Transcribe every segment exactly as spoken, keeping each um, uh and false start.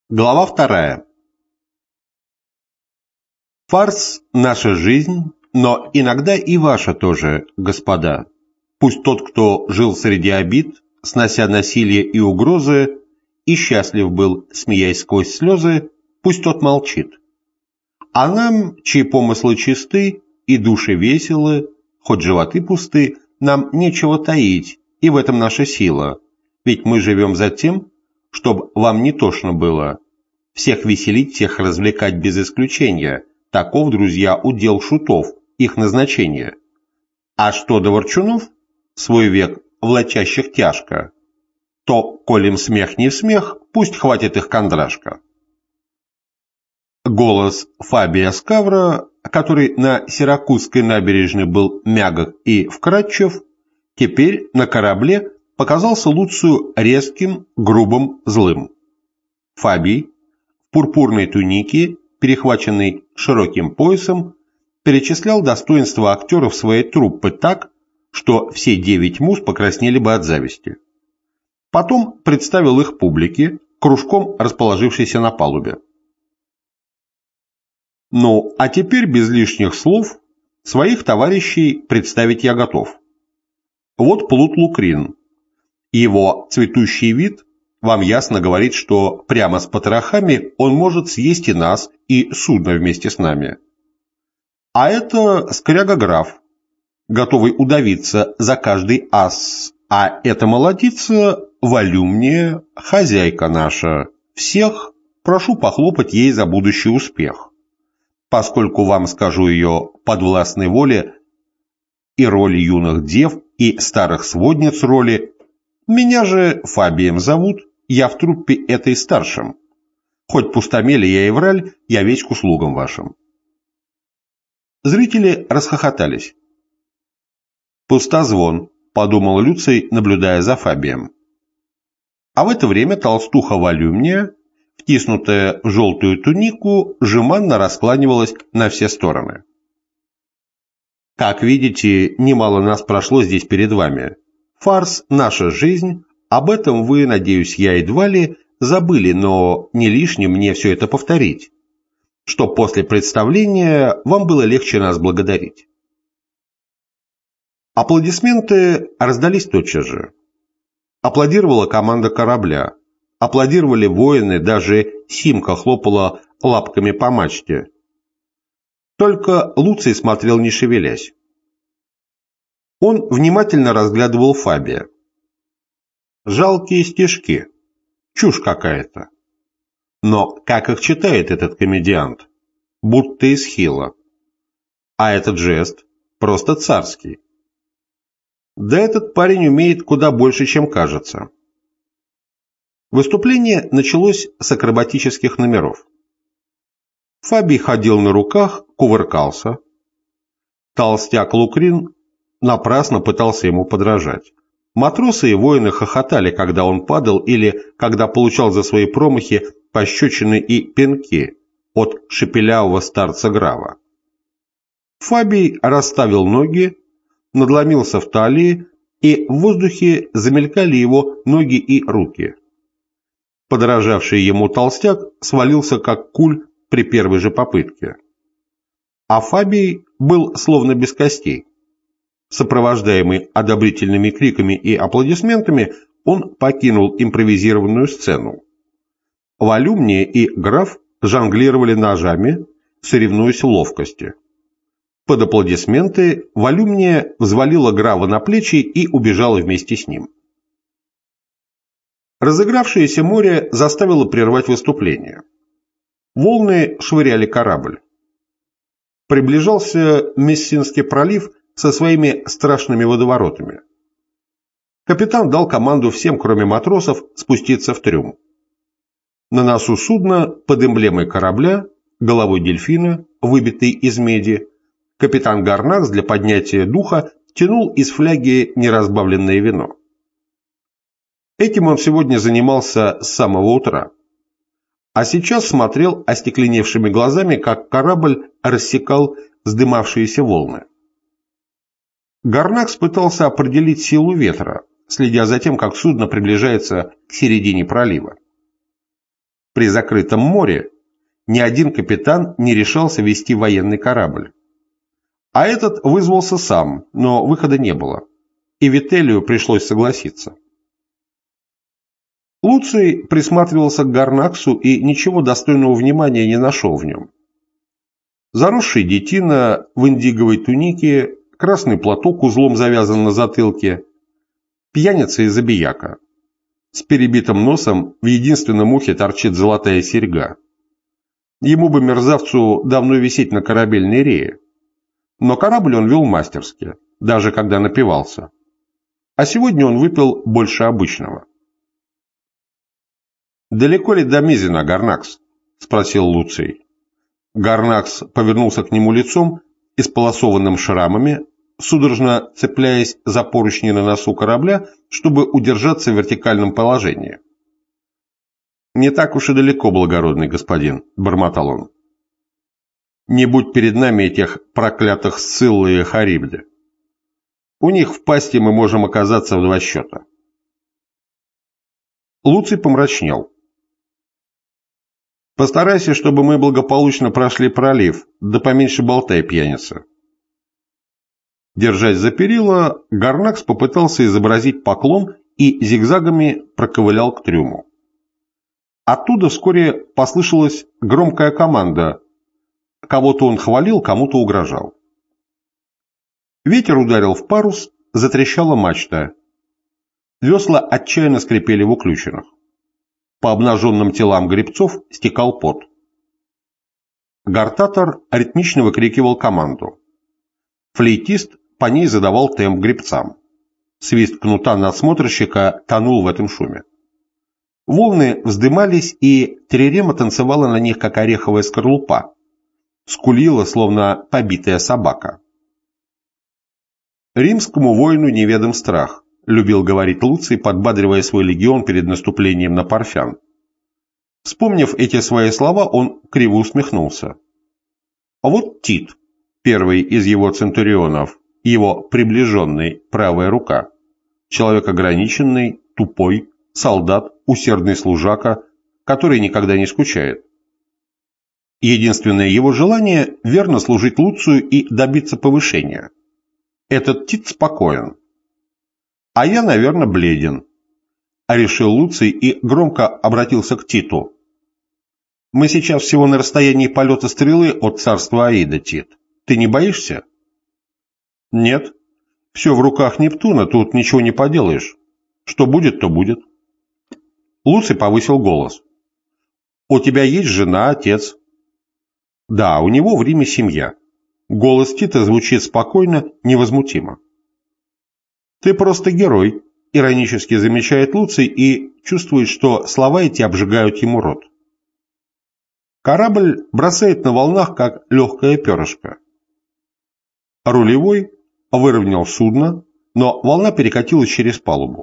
Глава вторая. Фарс – наша жизнь, но иногда и ваша тоже, господа. Пусть тот, кто жил среди обид, снося насилие и угрозы, и счастлив был, смеясь сквозь слезы, пусть тот молчит. А нам, чьи помыслы чисты и души веселы, хоть животы пусты, нам нечего таить, и в этом наша сила. Ведь мы живем за тем, чтоб вам не тошно было. Всех веселить, всех развлекать без исключения. Таков, друзья, удел шутов, их назначение. А что до ворчунов, свой век влачащих тяжко, то, коль им смех не в смех, пусть хватит их кондрашка. Голос Фабия Скавра, который на Сиракузской набережной был мягок и вкрадчив, теперь на корабле показался Луцию резким, грубым, злым. Фабий в пурпурной тунике, перехваченной широким поясом, перечислял достоинства актеров своей труппы так, что все девять муз покраснели бы от зависти. Потом представил их публике, кружком расположившейся на палубе. Ну, а теперь без лишних слов своих товарищей представить я готов. Вот Плут Лукрин. Его цветущий вид вам ясно говорит, что прямо с потрохами он может съесть и нас, и судно вместе с нами. А это скряга-граф, готовый удавиться за каждый ас, а эта молодица Волюмния, хозяйка наша. Всех прошу похлопать ей за будущий успех, поскольку вам скажу ее подвластной воле и роли юных дев, и старых сводниц роли. Меня же Фабием зовут, я в труппе этой старшим. Хоть пустомели я и враль, я весь к услугам вашим. Зрители расхохотались. Пустозвон, подумал Люций, наблюдая за Фабием. А в это время толстуха Волюмния, втиснутая в желтую тунику, жеманно раскланивалась на все стороны. Как видите, немало нас прошло здесь перед вами. Фарс – наша жизнь, об этом вы, надеюсь, я едва ли забыли, но не лишним мне все это повторить, чтоб после представления вам было легче нас благодарить. Аплодисменты раздались тотчас же. Аплодировала команда корабля, аплодировали воины, даже Симка хлопала лапками по мачте. Только Луций смотрел, не шевелясь. Он внимательно разглядывал Фабия. Жалкие стишки, чушь какая-то. Но как их читает этот комедиант? Будто из Хила. А этот жест просто царский. Да этот парень умеет куда больше, чем кажется. Выступление началось с акробатических номеров. Фабий ходил на руках, кувыркался. Толстяк Лукрин напрасно пытался ему подражать. Матросы и воины хохотали, когда он падал или когда получал за свои промахи пощечины и пинки от шепелявого старца Грава. Фабий расставил ноги, надломился в талии, и в воздухе замелькали его ноги и руки. Подражавший ему толстяк свалился как куль при первой же попытке. А Фабий был словно без костей. Сопровождаемый одобрительными криками и аплодисментами, он покинул импровизированную сцену. Волюмния и граф жонглировали ножами, соревнуясь в ловкости. Под аплодисменты Волюмния взвалила графа на плечи и убежала вместе с ним. Разыгравшееся море заставило прервать выступление. Волны швыряли корабль. Приближался Мессинский пролив со своими страшными водоворотами. Капитан дал команду всем, кроме матросов, спуститься в трюм. На носу судна, под эмблемой корабля, головой дельфина, выбитой из меди, капитан Гарнакс для поднятия духа тянул из фляги неразбавленное вино. Этим он сегодня занимался с самого утра. А сейчас смотрел остекленевшими глазами, как корабль рассекал вздымавшиеся волны. Гарнакс пытался определить силу ветра, следя за тем, как судно приближается к середине пролива. При закрытом море ни один капитан не решался вести военный корабль. А этот вызвался сам, но выхода не было, и Вителлию пришлось согласиться. Луций присматривался к Гарнаксу и ничего достойного внимания не нашел в нем. Заросший детина в индиговой тунике, красный платок узлом завязан на затылке, пьяница и забияка. С перебитым носом в единственном ухе торчит золотая серьга. Ему бы, мерзавцу, давно висеть на корабельной рее. Но корабль он вел мастерски, даже когда напивался. А сегодня он выпил больше обычного. «Далеко ли до Мизина, Гарнакс?» – спросил Луций. Гарнакс повернулся к нему лицом, исполосованным шрамами, судорожно цепляясь за поручни на носу корабля, чтобы удержаться в вертикальном положении. «Не так уж и далеко, благородный господин», – бормотал он. «Не будь перед нами этих проклятых Сциллы и Харибды. У них в пасти мы можем оказаться в два счета». Луций помрачнел. «Постарайся, чтобы мы благополучно прошли пролив, да поменьше болтай, пьяница». Держась за перила, Гарнакс попытался изобразить поклон и зигзагами проковылял к трюму. Оттуда вскоре послышалась громкая команда. Кого-то он хвалил, кому-то угрожал. Ветер ударил в парус, затрещала мачта. Весла отчаянно скрипели в уключенных. По обнаженным телам гребцов стекал пот. Гартатор ритмично выкрикивал команду. Флейтист по ней задавал темп гребцам. Свист кнута надсмотрщика тонул в этом шуме. Волны вздымались, и трирема танцевала на них, как ореховая скорлупа. Скулила, словно побитая собака. «Римскому воину неведом страх», — любил говорить Луций, подбадривая свой легион перед наступлением на Парфян. Вспомнив эти свои слова, он криво усмехнулся. А вот Тит, первый из его центурионов, его приближенный правая рука, человек ограниченный, тупой, солдат, усердный служака, который никогда не скучает. Единственное его желание – верно служить Луцию и добиться повышения. Этот Тит спокоен. А я, наверное, бледен. А решил Луций и громко обратился к Титу. Мы сейчас всего на расстоянии полета стрелы от царства Аида, Тит. Ты не боишься? Нет. Все в руках Нептуна, тут ничего не поделаешь. Что будет, то будет. Луций повысил голос. У тебя есть жена, отец? Да, у него в Риме семья. Голос Тита звучит спокойно, невозмутимо. Ты просто герой, иронически замечает Луций и чувствует, что слова эти обжигают ему рот. Корабль бросает на волнах, как легкое перышко. Рулевой выровнял судно, но волна перекатилась через палубу.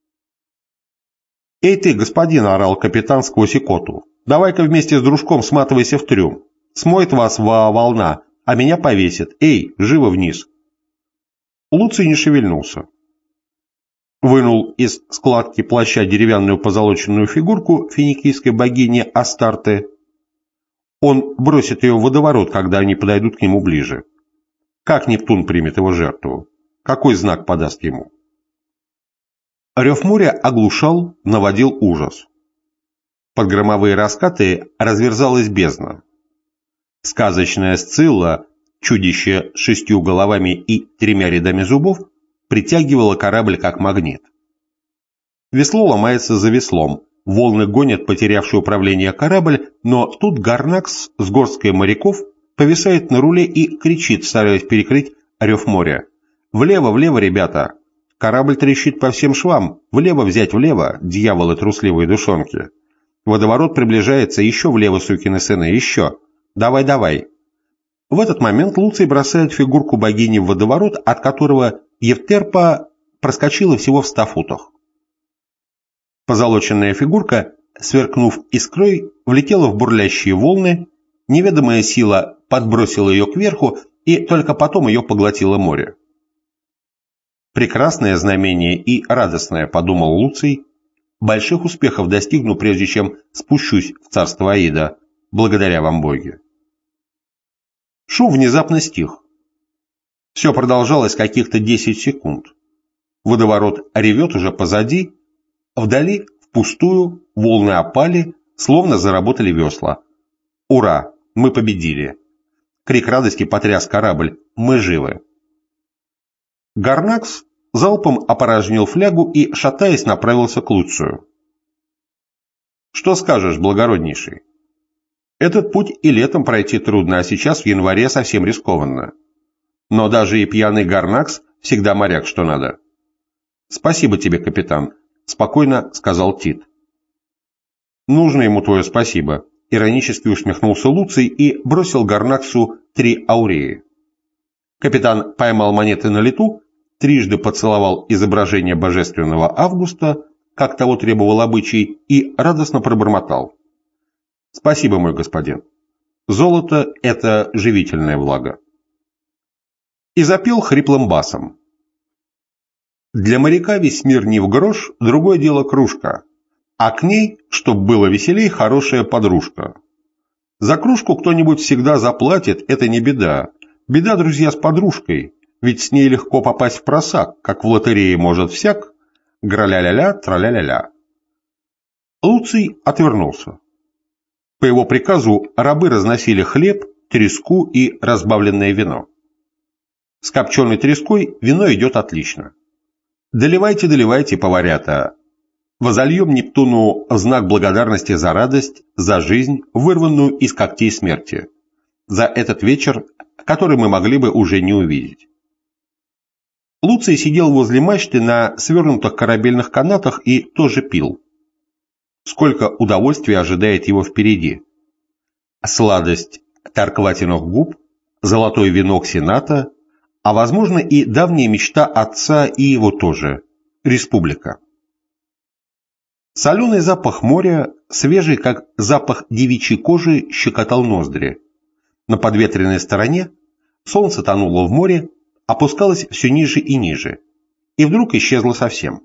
«Эй ты, господин!» – орал капитан сквозь икоту. «Давай-ка вместе с дружком сматывайся в трюм. Смоет вас во волна, а меня повесит. Эй, живо вниз!» Луций не шевельнулся. Вынул из складки плаща деревянную позолоченную фигурку финикийской богини Астарты. Он бросит ее в водоворот, когда они подойдут к нему ближе. Как Нептун примет его жертву? Какой знак подаст ему? Рев моря оглушал, наводил ужас. Под громовые раскаты разверзалась бездна. Сказочная Сцилла, чудище с шестью головами и тремя рядами зубов, притягивала корабль как магнит. Весло ломается за веслом, волны гонят потерявший управление корабль, но тут Гарнакс с горсткой моряков повисает на руле и кричит, стараясь перекрыть рев моря. «Влево, влево, ребята! Корабль трещит по всем швам! Влево взять, влево, дьяволы трусливые душонки! Водоворот приближается, еще влево, сукины сыны, еще! Давай, давай!» В этот момент Луций бросает фигурку богини в водоворот, от которого Евтерпа проскочила всего в ста футах. Позолоченная фигурка, сверкнув искрой, влетела в бурлящие волны, неведомая сила подбросила ее кверху, и только потом ее поглотило море. «Прекрасное знамение и радостное», — подумал Луций, больших успехов достигну, прежде чем спущусь в царство Аида, благодаря вам, боги. Шум внезапно стих. Все продолжалось каких-то десять секунд. Водоворот ревет уже позади, вдали, впустую, волны опали, словно заработали весла. Ура! Мы победили! Крик радости потряс корабль. Мы живы! Гарнакс залпом опорожнил флягу и, шатаясь, направился к Луцию. «Что скажешь, благороднейший? Этот путь и летом пройти трудно, а сейчас в январе совсем рискованно. Но даже и пьяный Гарнакс всегда моряк, что надо». «Спасибо тебе, капитан», — спокойно сказал Тит. «Нужно ему твое спасибо», — иронически усмехнулся Луций и бросил Гарнаксу три ауреи. Капитан поймал монеты на лету, трижды поцеловал изображение божественного Августа, как того требовал обычай, и радостно пробормотал: «Спасибо, мой господин. Золото – это живительное благо». И запел хриплым басом: «Для моряка весь мир не в грош, другое дело кружка, а к ней, чтоб было веселей, хорошая подружка. За кружку кто-нибудь всегда заплатит, это не беда. Беда, друзья, с подружкой, ведь с ней легко попасть в просак, как в лотерее может всяк, гра-ля-ля-ля, тра-ля-ля-ля». Луций отвернулся. По его приказу рабы разносили хлеб, треску и разбавленное вино. С копченой треской вино идет отлично. «Доливайте, доливайте, поварята. Возольем Нептуну в знак благодарности за радость, за жизнь, вырванную из когтей смерти, за этот вечер, который мы могли бы уже не увидеть». Луций сидел возле мачты на свернутых корабельных канатах и тоже пил. Сколько удовольствия ожидает его впереди. Сладость Таркватиных губ, золотой венок Сената, а возможно и давняя мечта отца и его тоже – республика. Соленый запах моря, свежий, как запах девичьей кожи, щекотал ноздри. На подветренной стороне солнце тонуло в море, опускалось все ниже и ниже, и вдруг исчезло совсем.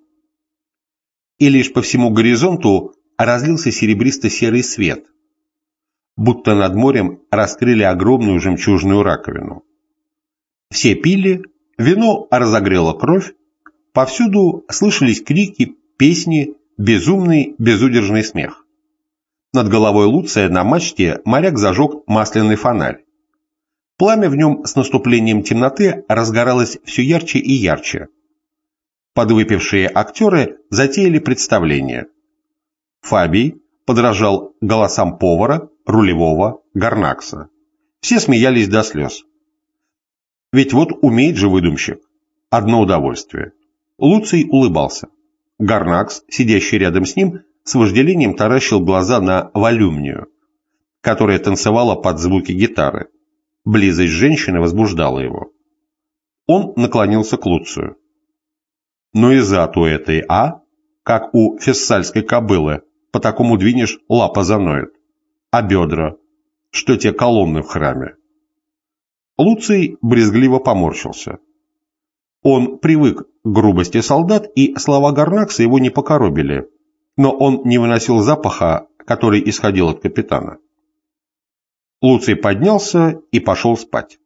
И лишь по всему горизонту разлился серебристо-серый свет, будто над морем раскрыли огромную жемчужную раковину. Все пили, вино разогрело кровь, повсюду слышались крики, песни, безумный, безудержный смех. Над головой Луция на мачте моряк зажег масляный фонарь. Пламя в нем с наступлением темноты разгоралось все ярче и ярче. Подвыпившие актеры затеяли представление. Фабий подражал голосам повара, рулевого, Гарнакса. Все смеялись до слез. Ведь вот умеет же выдумщик. Одно удовольствие. Луций улыбался. Гарнакс, сидящий рядом с ним, с вожделением таращил глаза на Волюмнию, которая танцевала под звуки гитары. Близость женщины возбуждала его. Он наклонился к Луцию. «Ну и зад у этой, а? Как у фессальской кобылы, по такому двинешь, лапа заноет. А бедра? Что те колонны в храме?» Луций брезгливо поморщился. Он привык к грубости солдат, и слова Гарнакса его не покоробили, но он не выносил запаха, который исходил от капитана. Луций поднялся и пошел спать.